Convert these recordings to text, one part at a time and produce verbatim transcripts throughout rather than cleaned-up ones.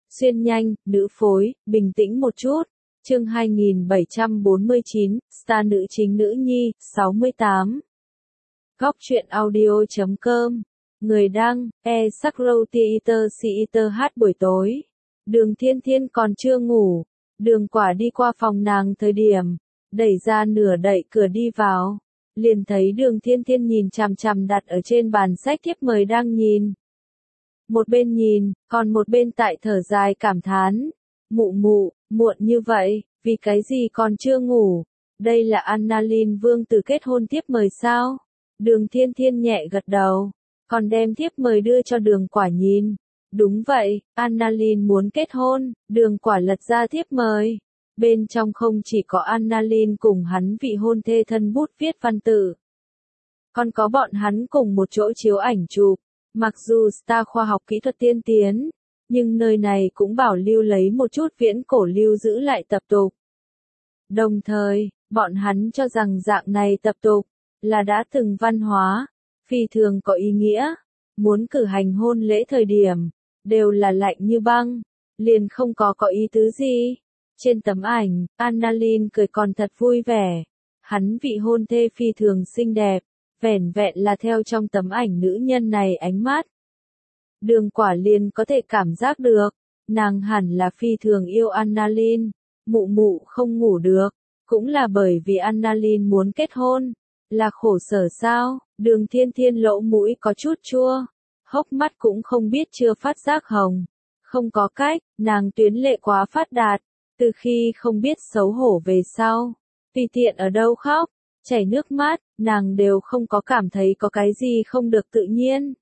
Xuyên nhanh, nữ phối, bình tĩnh một chút. Chương hai nghìn bảy trăm bốn mươi chín, star nữ chính nữ nhi, sáu mươi tám. Góc truyện audio chấm com. Người đăng, e Sakro Theater Theater hát buổi tối. Đường Thiên Thiên còn chưa ngủ. Đường Quả đi qua phòng nàng thời điểm, đẩy ra nửa đậy cửa đi vào. Liền thấy Đường Thiên Thiên nhìn chằm chằm đặt ở trên bàn sách thiếp mời đang nhìn. Một bên nhìn, còn một bên tại thở dài cảm thán. Mụ mụ, muộn như vậy, vì cái gì còn chưa ngủ? Đây là Annalyn Vương Tử kết hôn thiếp mời sao? Đường Thiên Thiên nhẹ gật đầu, còn đem thiếp mời đưa cho Đường Quả nhìn. Đúng vậy, Annalyn muốn kết hôn. Đường Quả lật ra thiếp mời. Bên trong không chỉ có Annalyn cùng hắn vị hôn thê thân bút viết văn tự, còn có bọn hắn cùng một chỗ chiếu ảnh chụp. Mặc dù star khoa học kỹ thuật tiên tiến, nhưng nơi này cũng bảo lưu lấy một chút viễn cổ lưu giữ lại tập tục. Đồng thời, bọn hắn cho rằng dạng này tập tục là đã từng văn hóa, phi thường có ý nghĩa. Muốn cử hành hôn lễ thời điểm, đều là lạnh như băng, liền không có có ý tứ gì. Trên tấm ảnh, Annalyn cười còn thật vui vẻ. Hắn vị hôn thê phi thường xinh đẹp, vẻn vẹn là theo trong tấm ảnh nữ nhân này ánh mắt. Đường Quả liền có thể cảm giác được, nàng hẳn là phi thường yêu Annalyn. Mụ mụ không ngủ được, cũng là bởi vì Annalyn muốn kết hôn. Là khổ sở sao? Đường Thiên Thiên lỗ mũi có chút chua, hốc mắt cũng không biết chưa phát giác hồng. Không có cách, nàng tuyến lệ quá phát đạt, từ khi không biết xấu hổ về sau, tùy tiện ở đâu khóc, chảy nước mắt, nàng đều không có cảm thấy có cái gì không được tự nhiên.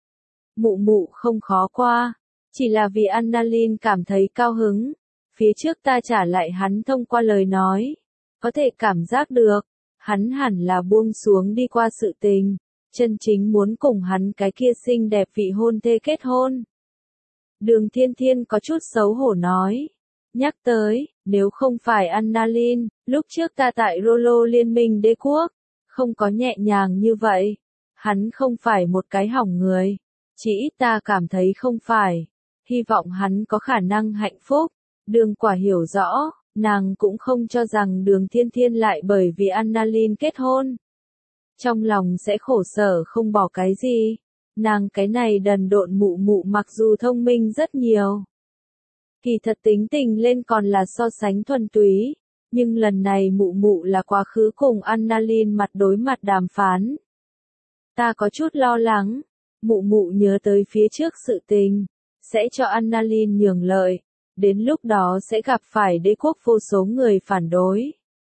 Mụ mụ không khó qua, chỉ là vì Annalyn cảm thấy cao hứng. Phía trước ta trả lại hắn thông qua lời nói, có thể cảm giác được, hắn hẳn là buông xuống đi qua sự tình, chân chính muốn cùng hắn cái kia xinh đẹp vị hôn thê kết hôn. Đường Thiên Thiên có chút xấu hổ nói. Nhắc tới, nếu không phải Annalyn, lúc trước ta tại Rolo Liên minh đế quốc, không có nhẹ nhàng như vậy. Hắn không phải một cái hỏng người, chỉ ít ta cảm thấy không phải. Hy vọng hắn có khả năng hạnh phúc. Đường Quả hiểu rõ, nàng cũng không cho rằng Đường Thiên Thiên lại bởi vì Annalyn kết hôn, trong lòng sẽ khổ sở không bỏ cái gì. Nàng cái này đần độn mụ mụ mặc dù thông minh rất nhiều, kỳ thật tính tình lên còn là so sánh thuần túy, nhưng lần này mụ mụ là quá khứ cùng Annalyn mặt đối mặt đàm phán. Ta có chút lo lắng, mụ mụ nhớ tới phía trước sự tình, sẽ cho Annalyn nhường lợi, đến lúc đó sẽ gặp phải đế quốc vô số người phản đối.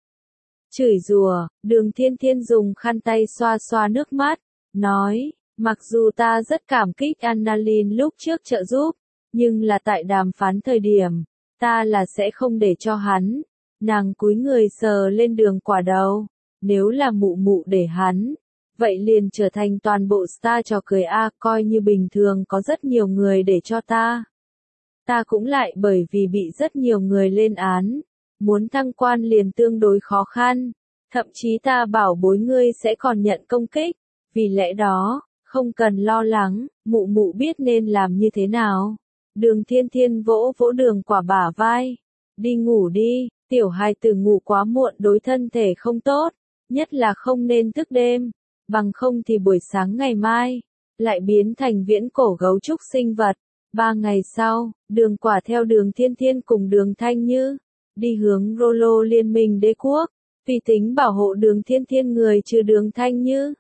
Chửi rủa, Đường Thiên Thiên dùng khăn tay xoa xoa nước mắt, nói, mặc dù ta rất cảm kích Annalyn lúc trước trợ giúp, nhưng là tại đàm phán thời điểm, ta là sẽ không để cho hắn. Nàng cúi người sờ lên Đường Quả đầu, nếu là mụ mụ để hắn, vậy liền trở thành toàn bộ star trò cười a, coi như bình thường có rất nhiều người để cho ta. Ta cũng lại bởi vì bị rất nhiều người lên án, muốn thăng quan liền tương đối khó khăn, thậm chí ta bảo bối ngươi sẽ còn nhận công kích, vì lẽ đó, không cần lo lắng, mụ mụ biết nên làm như thế nào. Đường Thiên Thiên vỗ vỗ Đường Quả bả vai, đi ngủ đi, tiểu hài tử ngủ quá muộn đối thân thể không tốt, nhất là không nên thức đêm, bằng không thì buổi sáng ngày mai, lại biến thành viễn cổ gấu trúc sinh vật. Ba ngày sau, Đường Quả theo Đường Thiên Thiên cùng Đường Thanh Như, đi hướng Rolo Liên minh đế quốc, vì tính bảo hộ Đường Thiên Thiên người trừ Đường Thanh Như.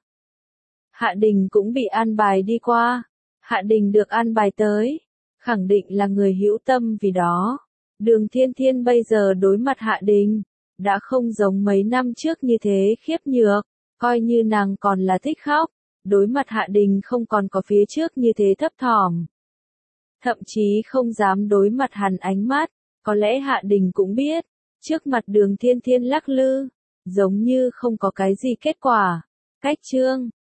Hạ Đình cũng bị an bài đi qua, Hạ Đình được an bài tới, khẳng định là người hữu tâm vì đó. Đường Thiên Thiên bây giờ đối mặt Hạ Đình, đã không giống mấy năm trước như thế khiếp nhược, coi như nàng còn là thích khóc, đối mặt Hạ Đình không còn có phía trước như thế thấp thỏm. Thậm chí không dám đối mặt hắn ánh mắt, có lẽ Hạ Đình cũng biết, trước mặt Đường Thiên Thiên lắc lư, giống như không có cái gì kết quả. Cách chương